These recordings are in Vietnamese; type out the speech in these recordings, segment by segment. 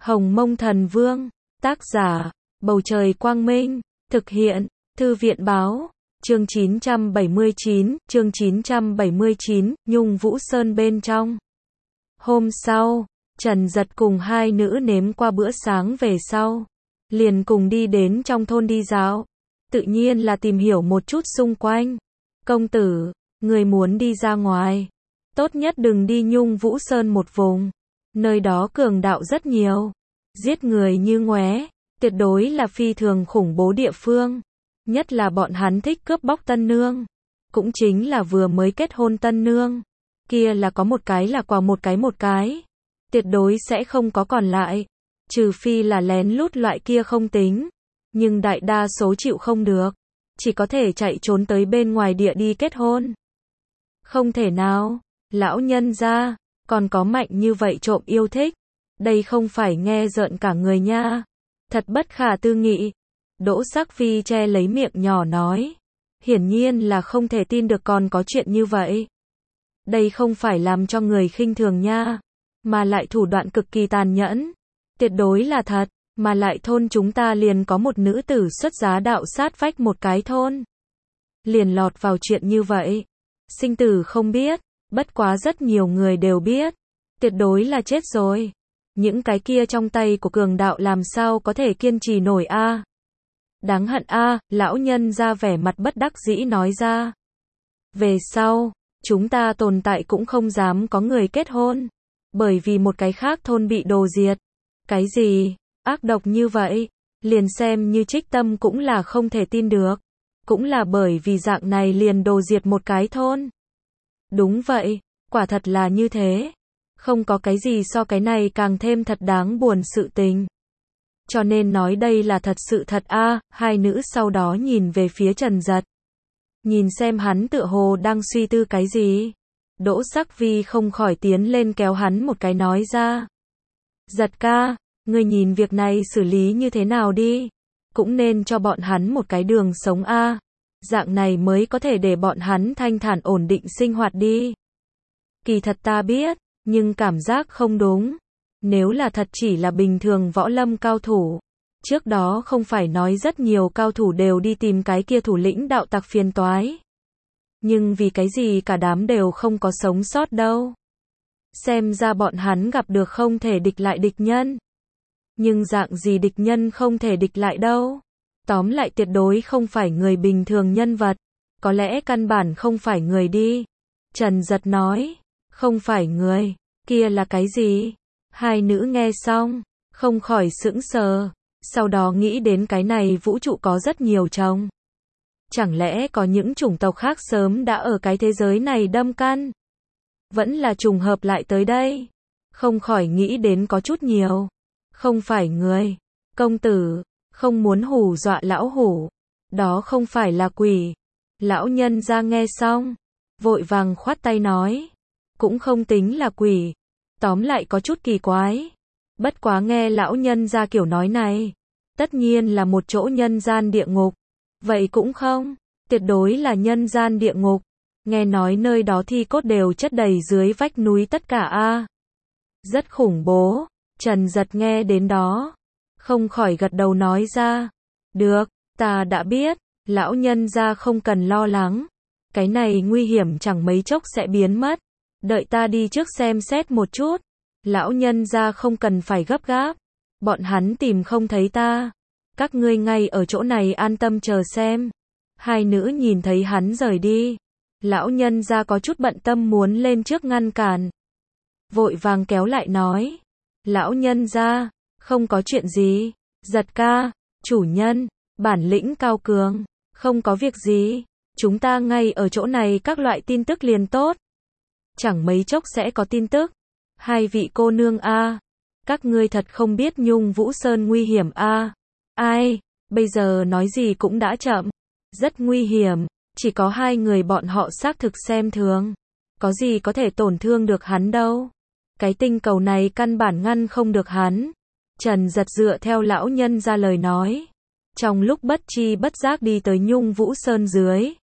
Hồng Mông Thần Vương, tác giả, Bầu Trời Quang Minh, thực hiện, Thư viện Báo, chương 979, Nhung Vũ Sơn bên trong. Hôm sau, Trần Dật cùng hai nữ nếm qua bữa sáng về sau, liền cùng đi đến trong thôn đi dạo, tự nhiên là tìm hiểu một chút xung quanh. Công tử, người muốn đi ra ngoài, tốt nhất đừng đi Nhung Vũ Sơn một vùng, nơi đó cường đạo rất nhiều, giết người như ngoé, tuyệt đối là phi thường khủng bố địa phương, nhất là bọn hắn thích cướp bóc tân nương, cũng chính là vừa mới kết hôn tân nương, kia là có một cái là quà một cái, tuyệt đối sẽ không có còn lại, trừ phi là lén lút loại kia không tính, nhưng đại đa số chịu không được, chỉ có thể chạy trốn tới bên ngoài địa đi kết hôn. Không thể nào, lão nhân gia, còn có mạnh như vậy trộm yêu thích, đây không phải nghe rợn cả người nha, thật bất khả tư nghị. Đỗ Sắc Phi che lấy miệng nhỏ nói, hiển nhiên là không thể tin được còn có chuyện như vậy. Đây không phải làm cho người khinh thường nha, mà lại thủ đoạn cực kỳ tàn nhẫn, tuyệt đối là thật, mà lại thôn chúng ta liền có một nữ tử xuất giá đạo sát vách một cái thôn. Liền lọt vào chuyện như vậy, sinh tử không biết, bất quá rất nhiều người đều biết, tuyệt đối là chết rồi. Những cái kia trong tay của cường đạo làm sao có thể kiên trì nổi a? Đáng hận a, lão nhân ra vẻ mặt bất đắc dĩ nói ra. Về sau, chúng ta tồn tại cũng không dám có người kết hôn, bởi vì một cái khác thôn bị đồ diệt. Cái gì? Ác độc như vậy, liền xem như Trích Tâm cũng là không thể tin được. Cũng là bởi vì dạng này liền đồ diệt một cái thôn. Đúng vậy, quả thật là như thế. Không có cái gì so cái này càng thêm thật đáng buồn sự tình. Cho nên nói đây là thật sự thật a. Hai nữ sau đó nhìn về phía Trần Dật. Nhìn xem hắn tựa hồ đang suy tư cái gì. Đỗ Sắc Vi không khỏi tiến lên kéo hắn một cái nói ra. Dật ca, ngươi nhìn việc này xử lý như thế nào đi. Cũng nên cho bọn hắn một cái đường sống a. Dạng này mới có thể để bọn hắn thanh thản ổn định sinh hoạt đi. Kỳ thật ta biết, nhưng cảm giác không đúng. Nếu là thật chỉ là bình thường võ lâm cao thủ, trước đó không phải nói rất nhiều cao thủ đều đi tìm cái kia thủ lĩnh đạo tặc phiền toái. Nhưng vì cái gì cả đám đều không có sống sót đâu. Xem ra bọn hắn gặp được không thể địch lại địch nhân. Nhưng dạng gì địch nhân không thể địch lại đâu. Tóm lại tuyệt đối không phải người bình thường nhân vật. Có lẽ căn bản không phải người đi. Trần Dật nói, không phải người, kia là cái gì? Hai nữ nghe xong, không khỏi sững sờ, sau đó nghĩ đến cái này vũ trụ có rất nhiều chồng. Chẳng lẽ có những chủng tộc khác sớm đã ở cái thế giới này đâm căn? Vẫn là trùng hợp lại tới đây. Không khỏi nghĩ đến có chút nhiều. Không phải người, công tử, không muốn hù dọa lão hủ. Đó không phải là quỷ. Lão nhân ra nghe xong, vội vàng khoát tay nói. Cũng không tính là quỷ. Tóm lại có chút kỳ quái. Bất quá nghe lão nhân ra kiểu nói này. Tất nhiên là một chỗ nhân gian địa ngục. Vậy cũng không. Tuyệt đối là nhân gian địa ngục. Nghe nói nơi đó thi cốt đều chất đầy dưới vách núi tất cả a. Rất khủng bố. Trần Dật nghe đến đó. Không khỏi gật đầu nói ra. Được, ta đã biết. Lão nhân ra không cần lo lắng. Cái này nguy hiểm chẳng mấy chốc sẽ biến mất. Đợi ta đi trước xem xét một chút. Lão nhân ra không cần phải gấp gáp. Bọn hắn tìm không thấy ta. Các ngươi ngay ở chỗ này an tâm chờ xem. Hai nữ nhìn thấy hắn rời đi. Lão nhân ra có chút bận tâm muốn lên trước ngăn cản. Vội vàng kéo lại nói. Lão nhân ra, không có chuyện gì. Dật ca, chủ nhân, bản lĩnh cao cường. Không có việc gì. Chúng ta ngay ở chỗ này các loại tin tức liền tốt. Chẳng mấy chốc sẽ có tin tức. Hai vị cô nương a, các ngươi thật không biết Nhung Vũ Sơn nguy hiểm a. Ai, bây giờ nói gì cũng đã chậm. Rất nguy hiểm, chỉ có hai người bọn họ xác thực xem thường. Có gì có thể tổn thương được hắn đâu. Cái tinh cầu này căn bản ngăn không được hắn. Trần Dật dựa theo lão nhân ra lời nói. Trong lúc bất chi bất giác đi tới Nhung Vũ Sơn dưới.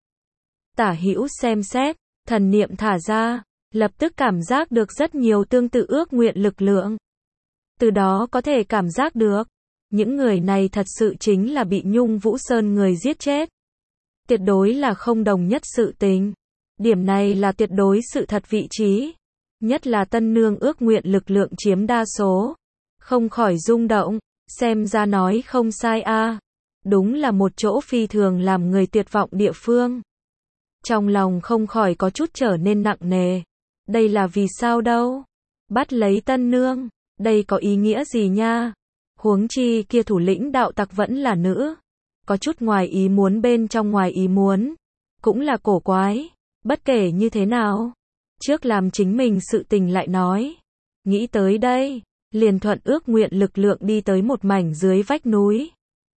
Tả hữu xem xét, thần niệm thả ra. Lập tức cảm giác được rất nhiều tương tự ước nguyện lực lượng. Từ đó có thể cảm giác được, những người này thật sự chính là bị Nhung Vũ Sơn người giết chết. Tuyệt đối là không đồng nhất sự tình. Điểm này là tuyệt đối sự thật vị trí. Nhất là tân nương ước nguyện lực lượng chiếm đa số. Không khỏi rung động, xem ra nói không sai a. Đúng là một chỗ phi thường làm người tuyệt vọng địa phương. Trong lòng không khỏi có chút trở nên nặng nề. Đây là vì sao đâu? Bắt lấy tân nương, đây có ý nghĩa gì nha? Huống chi kia thủ lĩnh đạo tặc vẫn là nữ. Có chút ngoài ý muốn bên trong ngoài ý muốn. Cũng là cổ quái. Bất kể như thế nào. Trước làm chính mình sự tình lại nói. Nghĩ tới đây, liền thuận ước nguyện lực lượng đi tới một mảnh dưới vách núi.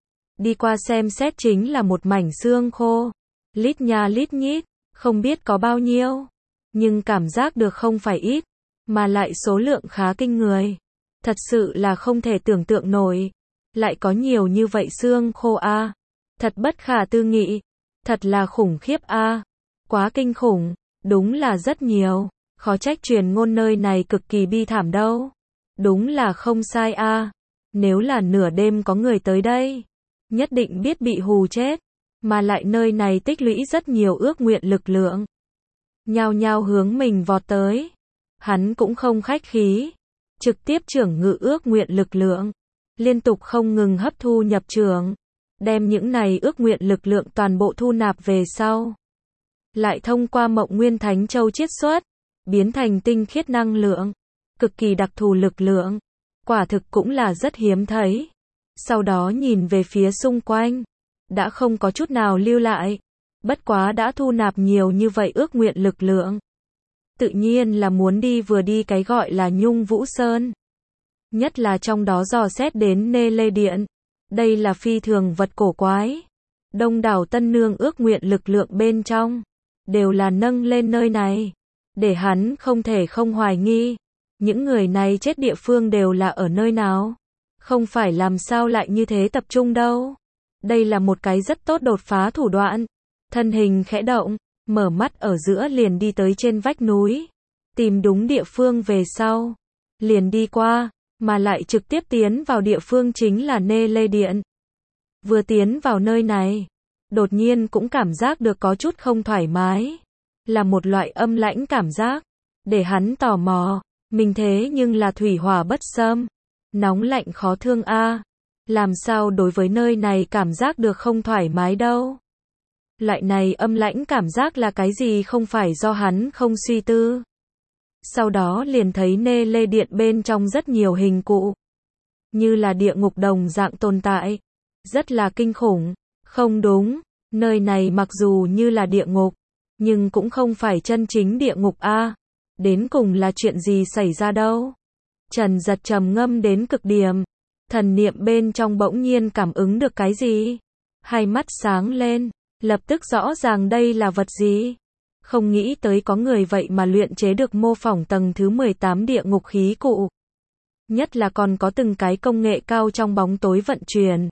Đi qua xem xét chính là một mảnh xương khô. Lít nha lít nhít, không biết có bao nhiêu. Nhưng cảm giác được không phải ít, mà lại số lượng khá kinh người. Thật sự là không thể tưởng tượng nổi. Lại có nhiều như vậy xương khô a. Thật bất khả tư nghị. Thật là khủng khiếp a. Quá kinh khủng, đúng là rất nhiều. Khó trách truyền ngôn nơi này cực kỳ bi thảm đâu. Đúng là không sai a. Nếu là nửa đêm có người tới đây, nhất định biết bị hù chết. Mà lại nơi này tích lũy rất nhiều ước nguyện lực lượng. Nhao nhao hướng mình vọt tới. Hắn cũng không khách khí. Trực tiếp trưởng ngự ước nguyện lực lượng. Liên tục không ngừng hấp thu nhập trường. Đem những này ước nguyện lực lượng toàn bộ thu nạp về sau. Lại thông qua Mộng Nguyên Thánh Châu chiết xuất. Biến thành tinh khiết năng lượng. Cực kỳ đặc thù lực lượng. Quả thực cũng là rất hiếm thấy. Sau đó nhìn về phía xung quanh. Đã không có chút nào lưu lại. Bất quá đã thu nạp nhiều như vậy ước nguyện lực lượng. Tự nhiên là muốn đi vừa đi cái gọi là Nhung Vũ Sơn. Nhất là trong đó dò xét đến Nê Lê Điện. Đây là phi thường vật cổ quái. Đông đảo tân nương ước nguyện lực lượng bên trong. Đều là nâng lên nơi này. Để hắn không thể không hoài nghi. Những người này chết địa phương đều là ở nơi nào. Không phải làm sao lại như thế tập trung đâu. Đây là một cái rất tốt đột phá thủ đoạn. Thân hình khẽ động, mở mắt ở giữa liền đi tới trên vách núi. Tìm đúng địa phương về sau. Liền đi qua, mà lại trực tiếp tiến vào địa phương chính là Nê Lê Điện. Vừa tiến vào nơi này, đột nhiên cũng cảm giác được có chút không thoải mái. Là một loại âm lãnh cảm giác. Để hắn tò mò, mình thế nhưng là thủy hỏa bất xâm. Nóng lạnh khó thương a. Làm sao đối với nơi này cảm giác được không thoải mái đâu. Loại này âm lãnh cảm giác là cái gì không phải do hắn không suy tư. Sau đó liền thấy Nê Lê Điện bên trong rất nhiều hình cụ. Như là địa ngục đồng dạng tồn tại. Rất là kinh khủng. Không đúng, nơi này mặc dù như là địa ngục, nhưng cũng không phải chân chính địa ngục a. Đến cùng là chuyện gì xảy ra đâu. Trần Giật trầm ngâm đến cực điểm. Thần niệm bên trong bỗng nhiên cảm ứng được cái gì. Hai mắt sáng lên. Lập tức rõ ràng đây là vật gì. Không nghĩ tới có người vậy mà luyện chế được mô phỏng tầng thứ 18 địa ngục khí cụ. Nhất là còn có từng cái công nghệ cao trong bóng tối vận chuyển.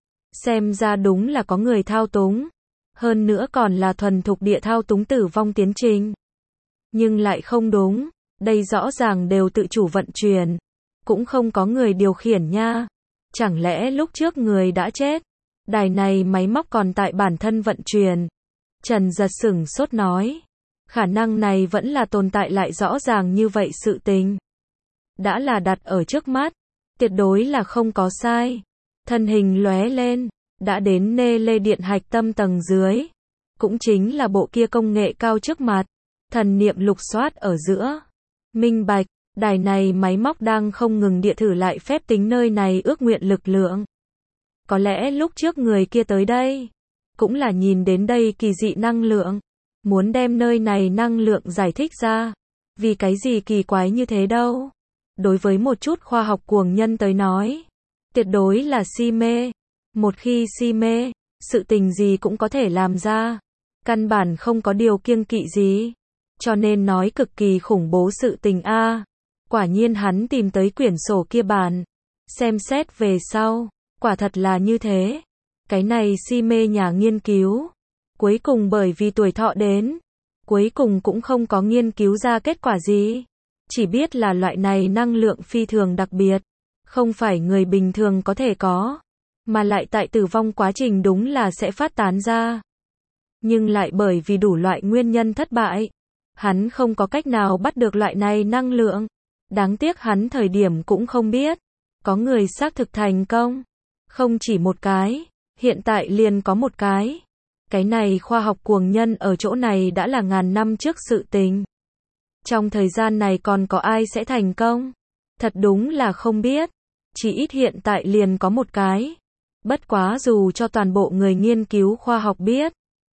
Xem ra đúng là có người thao túng. Hơn nữa còn là thuần thục địa thao túng tử vong tiến trình. Nhưng lại không đúng. Đây rõ ràng đều tự chủ vận chuyển. Cũng không có người điều khiển nha. Chẳng lẽ lúc trước người đã chết? Đài này máy móc còn tại bản thân vận chuyển. Trần Giật sửng sốt nói. Khả năng này vẫn là tồn tại lại rõ ràng như vậy sự tình. Đã là đặt ở trước mắt. Tuyệt đối là không có sai. Thân hình lóe lên. Đã đến Nê Lê Điện hạch tâm tầng dưới. Cũng chính là bộ kia công nghệ cao trước mặt. Thần niệm lục soát ở giữa. Minh bạch. Đài này máy móc đang không ngừng địa thử lại phép tính nơi này ước nguyện lực lượng. Có lẽ lúc trước người kia tới đây, cũng là nhìn đến đây kỳ dị năng lượng. Muốn đem nơi này năng lượng giải thích ra. Vì cái gì kỳ quái như thế đâu. Đối với một chút khoa học cuồng nhân tới nói, tuyệt đối là si mê. Một khi si mê, sự tình gì cũng có thể làm ra. Căn bản không có điều kiêng kỵ gì. Cho nên nói cực kỳ khủng bố sự tình a. Quả nhiên hắn tìm tới quyển sổ kia bản. Xem xét về sau, quả thật là như thế. Cái này si mê nhà nghiên cứu. Cuối cùng bởi vì tuổi thọ đến, cuối cùng cũng không có nghiên cứu ra kết quả gì. Chỉ biết là loại này năng lượng phi thường đặc biệt. không phải người bình thường có thể có, mà lại tại tử vong quá trình đúng là sẽ phát tán ra. Nhưng lại bởi vì đủ loại nguyên nhân thất bại, hắn không có cách nào bắt được loại này năng lượng. Đáng tiếc hắn thời điểm cũng không biết, có người xác thực thành công. Không chỉ một cái, hiện tại liền có một cái. Cái này khoa học cuồng nhân ở chỗ này đã là ngàn năm trước sự tình. Trong thời gian này còn có ai sẽ thành công? Thật đúng là không biết. Chỉ ít hiện tại liền có một cái. Bất quá dù cho toàn bộ người nghiên cứu khoa học biết,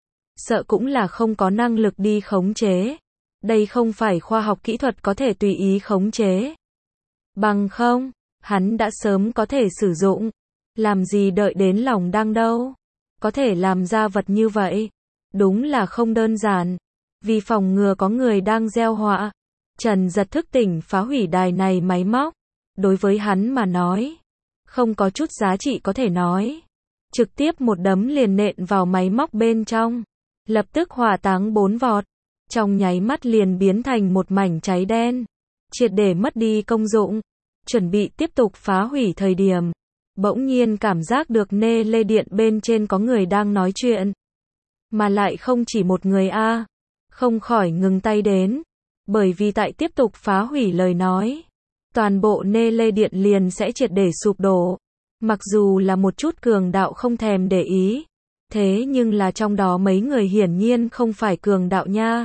sợ cũng là không có năng lực đi khống chế. Đây không phải khoa học kỹ thuật có thể tùy ý khống chế. Bằng không, hắn đã sớm có thể sử dụng. Làm gì đợi đến lòng đăng đâu. Có thể làm ra vật như vậy. Đúng là không đơn giản. Vì phòng ngừa có người đang gieo họa, Trần Giật thức tỉnh phá hủy đài này máy móc. Đối với hắn mà nói, không có chút giá trị có thể nói. Trực tiếp một đấm liền nện vào máy móc bên trong. Lập tức hỏa táng 4 vọt. Trong nháy mắt liền biến thành một mảnh cháy đen. Triệt để mất đi công dụng. Chuẩn bị tiếp tục phá hủy thời điểm. Bỗng nhiên cảm giác được nê lê điện bên trên có người đang nói chuyện. Mà lại không chỉ một người a. Không khỏi ngừng tay đến. Bởi vì tại tiếp tục phá hủy lời nói, toàn bộ nê lê điện liền sẽ triệt để sụp đổ. Mặc dù là một chút cường đạo không thèm để ý. Thế nhưng là trong đó mấy người hiển nhiên không phải cường đạo nha.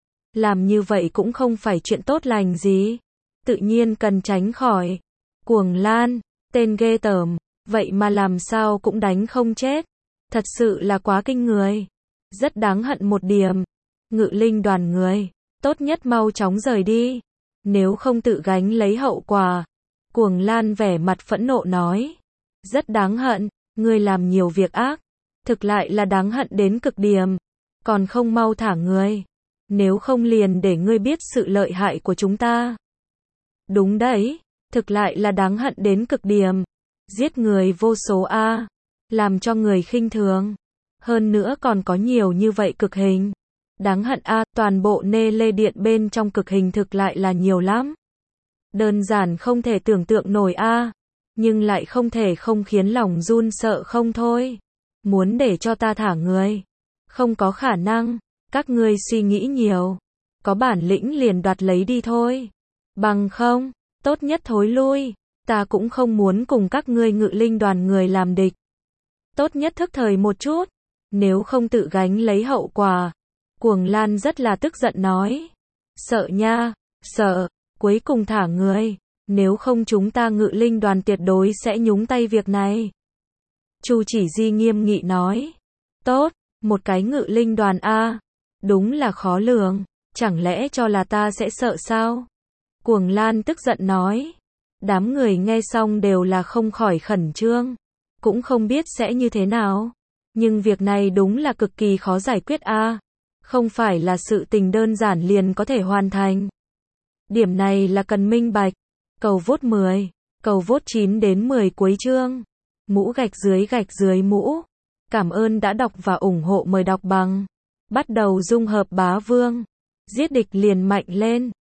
Làm như vậy cũng không phải chuyện tốt lành gì. Tự nhiên cần tránh khỏi. Cuồng Lan, tên ghê tởm, vậy mà làm sao cũng đánh không chết. Thật sự là quá kinh người. Rất đáng hận một điểm. Ngự linh đoàn người, tốt nhất mau chóng rời đi. Nếu không tự gánh lấy hậu quả. Cuồng Lan vẻ mặt phẫn nộ nói. Rất đáng hận, ngươi làm nhiều việc ác. Thực lại là đáng hận đến cực điểm. Còn không mau thả ngươi. Nếu không liền để ngươi biết sự lợi hại của chúng ta. Đúng đấy, thực lại là đáng hận đến cực điểm. Giết người vô số a, làm cho người khinh thường. Hơn nữa còn có nhiều như vậy cực hình. Đáng hận a, toàn bộ nê lê điện bên trong cực hình thực lại là nhiều lắm. Đơn giản không thể tưởng tượng nổi a, nhưng lại không thể không khiến lòng run sợ không thôi. Muốn để cho ta thả người, không có khả năng. Các ngươi suy nghĩ nhiều, có bản lĩnh liền đoạt lấy đi thôi. Bằng không, tốt nhất thối lui. Ta cũng không muốn cùng các ngươi ngự linh đoàn người làm địch. Tốt nhất thức thời một chút, nếu không tự gánh lấy hậu quả. Cuồng Lan rất là tức giận nói. Sợ nha, sợ, cuối cùng thả người. Nếu không chúng ta ngự linh đoàn tuyệt đối sẽ nhúng tay việc này. Chu Chỉ Di nghiêm nghị nói. Tốt, một cái ngự linh đoàn a, đúng là khó lường. Chẳng lẽ cho là ta sẽ sợ sao? Cuồng Lan tức giận nói. Đám người nghe xong đều là không khỏi khẩn trương. Cũng không biết sẽ như thế nào. Nhưng việc này đúng là cực kỳ khó giải quyết a. Không phải là sự tình đơn giản liền có thể hoàn thành. Điểm này là cần minh bạch. Cầu vote 10, cầu vote 9 đến 10 cuối chương. Mũ gạch dưới mũ. Cảm ơn đã đọc và ủng hộ, mời đọc bằng. Bắt đầu dung hợp bá vương. Giết địch liền mạnh lên.